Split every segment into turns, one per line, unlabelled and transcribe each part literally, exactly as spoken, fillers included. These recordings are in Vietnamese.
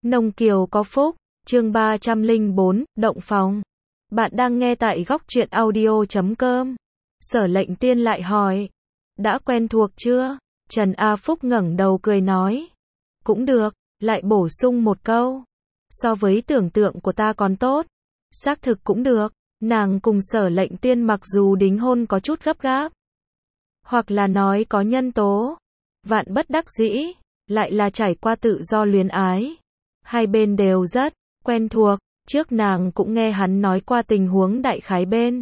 Nông Kiều có phúc, chương ba trăm lẻ bốn, động phòng. Bạn đang nghe tại góc truyện audio chấm com. Sở Lệnh Tiên lại hỏi, đã quen thuộc chưa? Trần A Phúc ngẩng đầu cười nói, cũng được, lại bổ sung một câu, so với tưởng tượng của ta còn tốt. Xác thực cũng được, nàng cùng Sở Lệnh Tiên mặc dù đính hôn có chút gấp gáp, hoặc là nói có nhân tố vạn bất đắc dĩ, lại là trải qua tự do luyến ái. Hai bên đều rất quen thuộc, trước nàng cũng nghe hắn nói qua tình huống đại khái bên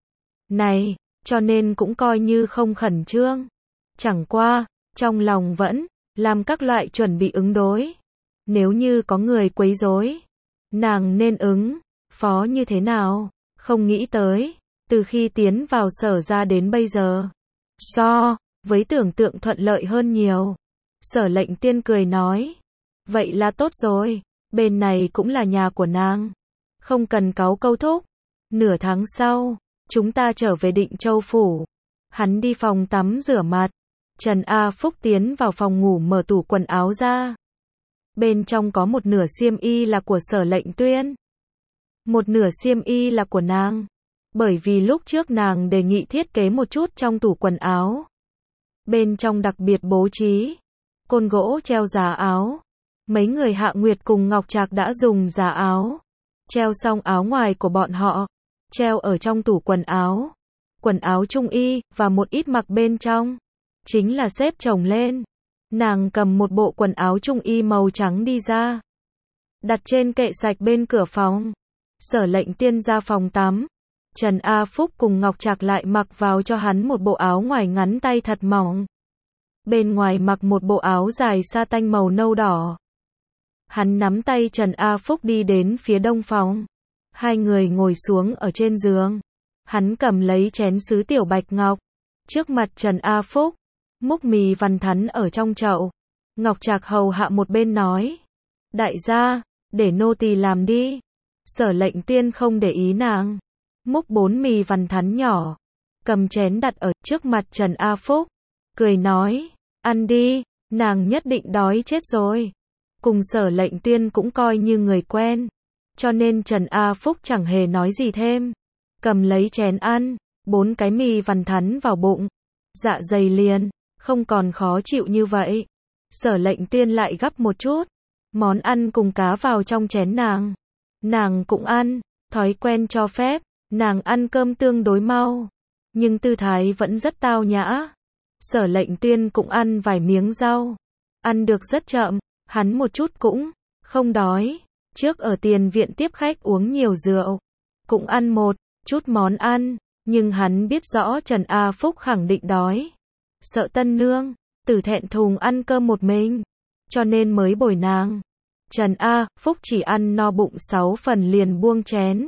này, cho nên cũng coi như không khẩn trương. Chẳng qua, trong lòng vẫn làm các loại chuẩn bị ứng đối. Nếu như có người quấy rối, nàng nên ứng phó như thế nào? Không nghĩ tới, từ khi tiến vào Sở ra đến bây giờ, so với tưởng tượng thuận lợi hơn nhiều. Sở Lệnh Tiên cười nói, vậy là tốt rồi, bên này cũng là nhà của nàng, không cần cáu câu thúc. Nửa tháng sau, chúng ta trở về Định Châu Phủ. Hắn đi phòng tắm rửa mặt. Trần A Phúc tiến vào phòng ngủ mở tủ quần áo ra. Bên trong có một nửa xiêm y là của Sở Lệnh Tuyên, một nửa xiêm y là của nàng. Bởi vì lúc trước nàng đề nghị thiết kế một chút trong tủ quần áo. Bên trong đặc biệt bố trí côn gỗ treo giá áo. Mấy người Hạ Nguyệt cùng Ngọc Trạc đã dùng giá áo treo xong áo ngoài của bọn họ, treo ở trong tủ quần áo. Quần áo trung y và một ít mặc bên trong, chính là xếp chồng lên. Nàng cầm một bộ quần áo trung y màu trắng đi ra, đặt trên kệ sạch bên cửa phòng. Sở Lệnh Tiên ra phòng tắm. Trần A Phúc cùng Ngọc Trạc lại mặc vào cho hắn một bộ áo ngoài ngắn tay thật mỏng. Bên ngoài mặc một bộ áo dài sa tanh màu nâu đỏ. Hắn nắm tay Trần A Phúc đi đến phía đông phòng. Hai người ngồi xuống ở trên giường. Hắn cầm lấy chén sứ tiểu bạch ngọc. Trước mặt Trần A Phúc, múc mì vằn thắn ở trong chậu. Ngọc Trạc hầu hạ một bên nói, đại gia, để nô tỳ làm đi. Sở Lệnh Tiên không để ý nàng, múc bốn mì vằn thắn nhỏ, cầm chén đặt ở trước mặt Trần A Phúc, cười nói, ăn đi, nàng nhất định đói chết rồi. Cùng Sở Lệnh Tiên cũng coi như người quen, cho nên Trần A Phúc chẳng hề nói gì thêm, cầm lấy chén ăn, bốn cái mì vằn thắn vào bụng, dạ dày liền không còn khó chịu như vậy. Sở Lệnh Tiên lại gắp một chút món ăn cùng cá vào trong chén nàng, nàng cũng ăn, thói quen cho phép, nàng ăn cơm tương đối mau, nhưng tư thái vẫn rất tao nhã. Sở Lệnh Tiên cũng ăn vài miếng rau, ăn được rất chậm, hắn một chút cũng không đói. Trước ở tiền viện tiếp khách uống nhiều rượu, cũng ăn một chút món ăn, nhưng hắn biết rõ Trần A Phúc khẳng định đói. Sợ tân nương tử thẹn thùng ăn cơm một mình, cho nên mới bồi nàng. Trần A Phúc chỉ ăn no bụng sáu phần liền buông chén.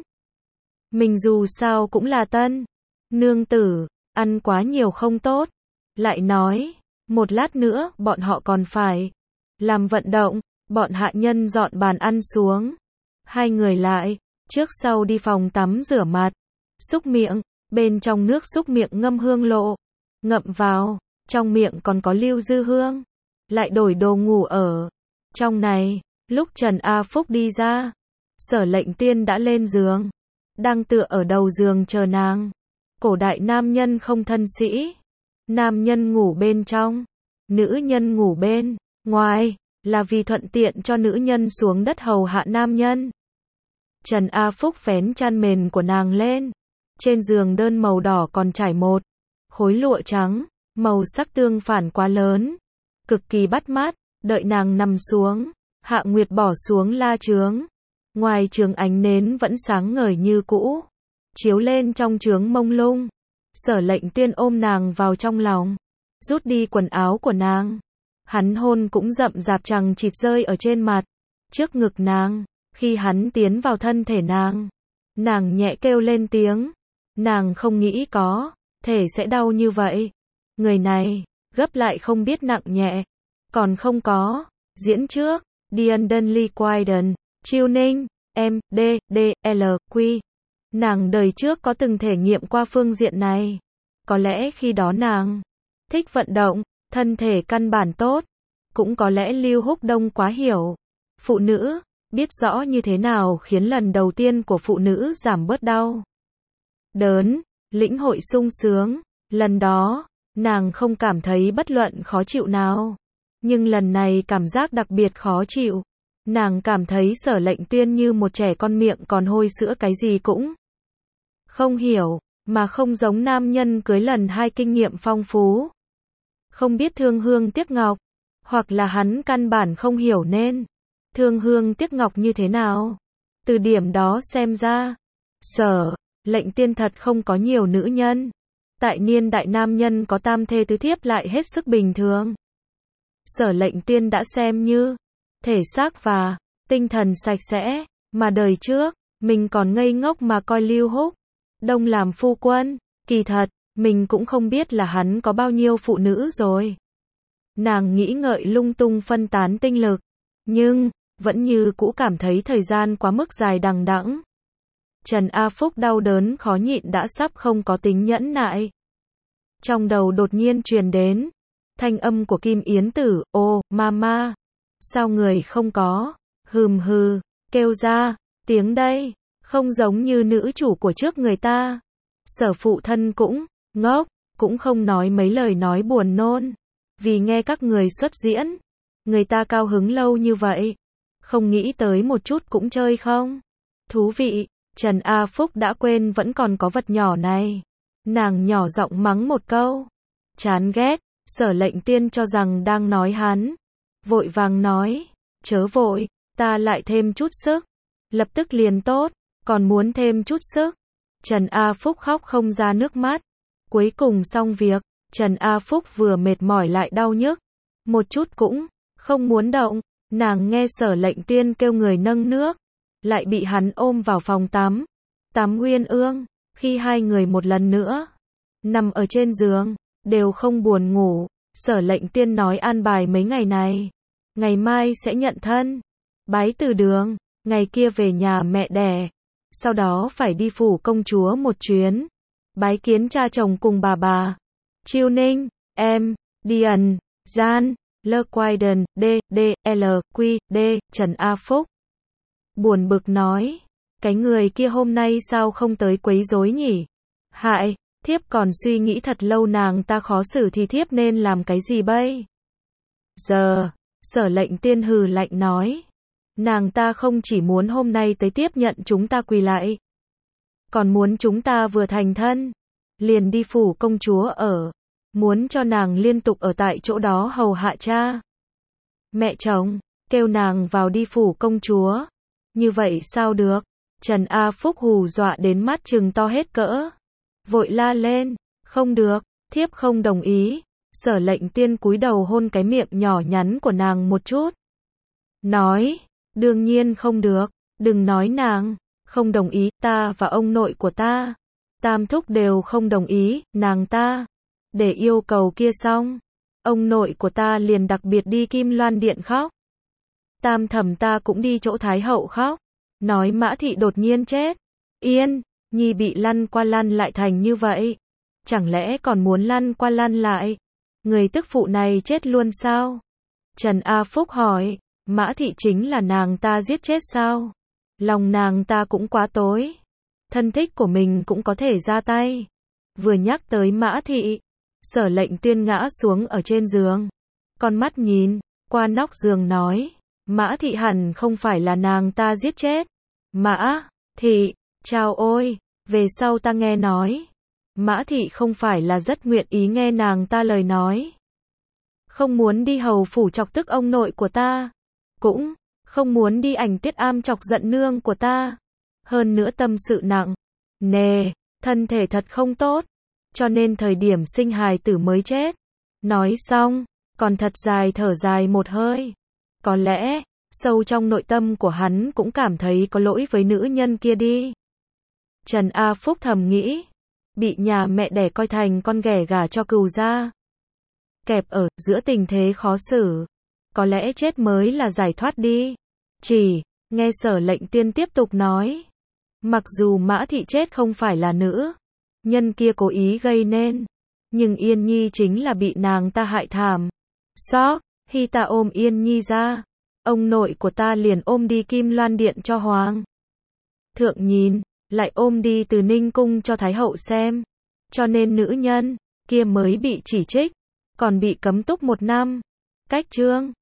Mình dù sao cũng là tân nương tử, ăn quá nhiều không tốt. Lại nói, một lát nữa bọn họ còn phải làm vận động. Bọn hạ nhân dọn bàn ăn xuống. Hai người lại, trước sau đi phòng tắm rửa mặt, xúc miệng, bên trong nước xúc miệng ngâm hương lộ, ngậm vào, trong miệng còn có lưu dư hương. Lại đổi đồ ngủ ở trong này. Lúc Trần A Phúc đi ra, Sở Lệnh Tiên đã lên giường, đang tựa ở đầu giường chờ nàng. Cổ đại nam nhân không thân sĩ, nam nhân ngủ bên trong, nữ nhân ngủ bên ngoài, là vì thuận tiện cho nữ nhân xuống đất hầu hạ nam nhân. Trần A Phúc vén chăn mền của nàng lên. Trên giường đơn màu đỏ còn trải một khối lụa trắng, màu sắc tương phản quá lớn, cực kỳ bắt mắt. Đợi nàng nằm xuống, Hạ Nguyệt bỏ xuống la chướng. Ngoài chướng ánh nến vẫn sáng ngời như cũ, chiếu lên trong chướng mông lung. Sở Lệnh Tiên ôm nàng vào trong lòng, rút đi quần áo của nàng. Hắn hôn cũng rậm rạp chằng chịt rơi ở trên mặt, trước ngực nàng. Khi hắn tiến vào thân thể nàng, nàng nhẹ kêu lên tiếng. Nàng không nghĩ có thể sẽ đau như vậy. Người này, gấp lại không biết nặng nhẹ. Còn không có diễn trước, Diandonly Quiden, Chiêu Ninh, M, D, D, L, Q. Nàng đời trước có từng thể nghiệm qua phương diện này. Có lẽ khi đó nàng thích vận động, thân thể căn bản tốt. Cũng có lẽ Lưu Húc Đông quá hiểu Phụ nữ, biết rõ như thế nào khiến lần đầu tiên của phụ nữ giảm bớt đau đớn, lĩnh hội sung sướng. Lần đó, nàng không cảm thấy bất luận khó chịu nào. Nhưng lần này cảm giác đặc biệt khó chịu. Nàng cảm thấy Sở Lệnh Tuyên như một trẻ con miệng còn hôi sữa cái gì cũng không hiểu, mà không giống nam nhân cưới lần hai kinh nghiệm phong phú. Không biết thương hương tiếc ngọc, hoặc là hắn căn bản không hiểu nên thương hương tiếc ngọc như thế nào. Từ điểm đó xem ra, Sở Lệnh Tiên thật không có nhiều nữ nhân. Tại niên đại nam nhân có tam thê tứ thiếp lại hết sức bình thường. Sở Lệnh Tiên đã xem như thể xác và tinh thần sạch sẽ, mà đời trước, mình còn ngây ngốc mà coi Lưu Húc Đông làm phu quân, kỳ thật, mình cũng không biết là hắn có bao nhiêu phụ nữ rồi. Nàng nghĩ ngợi lung tung phân tán tinh lực, nhưng, vẫn như cũ cảm thấy thời gian quá mức dài đằng đẵng. Trần A Phúc đau đớn khó nhịn đã sắp không có tính nhẫn nại. Trong đầu đột nhiên truyền đến thanh âm của Kim Yến Tử, ô, mama, sao người không có, hừm hừ, kêu ra, tiếng đây, không giống như nữ chủ của trước người ta. Sở phụ thân cũng, ngốc, cũng không nói mấy lời nói buồn nôn, vì nghe các người xuất diễn, người ta cao hứng lâu như vậy, không nghĩ tới một chút cũng chơi không. Thú vị, Trần A Phúc đã quên vẫn còn có vật nhỏ này. Nàng nhỏ giọng mắng một câu, chán ghét. Sở Lệnh Tiên cho rằng đang nói hắn, vội vàng nói, chớ vội, ta lại thêm chút sức, lập tức liền tốt, còn muốn thêm chút sức. Trần A Phúc khóc không ra nước mắt. Cuối cùng xong việc, Trần A Phúc vừa mệt mỏi lại đau nhức, một chút cũng không muốn động. Nàng nghe Sở Lệnh Tiên kêu người nâng nước, lại bị hắn ôm vào phòng tắm, tắm uyên ương. Khi hai người một lần nữa nằm ở trên giường, đều không buồn ngủ. Sở Lệnh Tiên nói an bài mấy ngày này, ngày mai sẽ nhận thân, bái từ đường, ngày kia về nhà mẹ đẻ, sau đó phải đi phủ công chúa một chuyến, bái kiến cha chồng cùng bà bà. Chiêu Ninh, em, Điền, Gian, Lơ Quaiden, D, D, L, Q, D, Trần A Phúc. Buồn bực nói, cái người kia hôm nay sao không tới quấy rối nhỉ? Hại, thiếp còn suy nghĩ thật lâu nàng ta khó xử thì thiếp nên làm cái gì bây giờ? Sở Lệnh Tiên hừ lạnh nói, nàng ta không chỉ muốn hôm nay tới tiếp nhận chúng ta quỳ lại, còn muốn chúng ta vừa thành thân, liền đi phủ công chúa ở, muốn cho nàng liên tục ở tại chỗ đó hầu hạ cha mẹ chồng, kêu nàng vào đi phủ công chúa. Như vậy sao được? Trần A Phúc hù dọa đến mắt trừng to hết cỡ, vội la lên, không được, thiếp không đồng ý. Sở Lệnh Tiên cúi đầu hôn cái miệng nhỏ nhắn của nàng một chút, nói, đương nhiên không được, đừng nói nàng không đồng ý, ta và ông nội của ta, tam thúc đều không đồng ý. Nàng ta để yêu cầu kia xong, ông nội của ta liền đặc biệt đi Kim Loan Điện khóc, tam thẩm ta cũng đi chỗ Thái hậu khóc, nói Mã thị đột nhiên chết. Yên Nhi bị lăn qua lăn lại thành như vậy, chẳng lẽ còn muốn lăn qua lăn lại? Người tức phụ này chết luôn sao? Trần A Phúc hỏi, Mã thị chính là nàng ta giết chết sao? Lòng nàng ta cũng quá tối, thân thích của mình cũng có thể ra tay. Vừa nhắc tới Mã thị, Sở Lệnh Tuyên ngã xuống ở trên giường, con mắt nhìn qua nóc giường nói, Mã thị hẳn không phải là nàng ta giết chết. Mã thị, chao ôi, về sau ta nghe nói, Mã thị không phải là rất nguyện ý nghe nàng ta lời nói, không muốn đi hầu phủ chọc tức ông nội của ta, cũng không muốn đi ảnh tiết am chọc giận nương của ta, hơn nữa tâm sự nặng nề, thân thể thật không tốt, cho nên thời điểm sinh hài tử mới chết. Nói xong, còn thật dài thở dài một hơi. Có lẽ, sâu trong nội tâm của hắn cũng cảm thấy có lỗi với nữ nhân kia đi. Trần A Phúc thầm nghĩ, bị nhà mẹ đẻ coi thành con ghẻ gả cho cừu gia, kẹp ở giữa tình thế khó xử, có lẽ chết mới là giải thoát đi. Chỉ nghe Sở Lệnh Tiên tiếp tục nói, mặc dù Mã thị chết không phải là nữ nhân kia cố ý gây nên, nhưng Yên Nhi chính là bị nàng ta hại thảm. Sóc, khi ta ôm Yên Nhi ra, Ông nội của ta liền ôm đi Kim Loan Điện cho Hoàng thượng nhìn, lại ôm đi Từ Ninh Cung cho Thái hậu xem. Cho nên nữ nhân kia mới bị chỉ trích, còn bị cấm túc một năm. Cách chương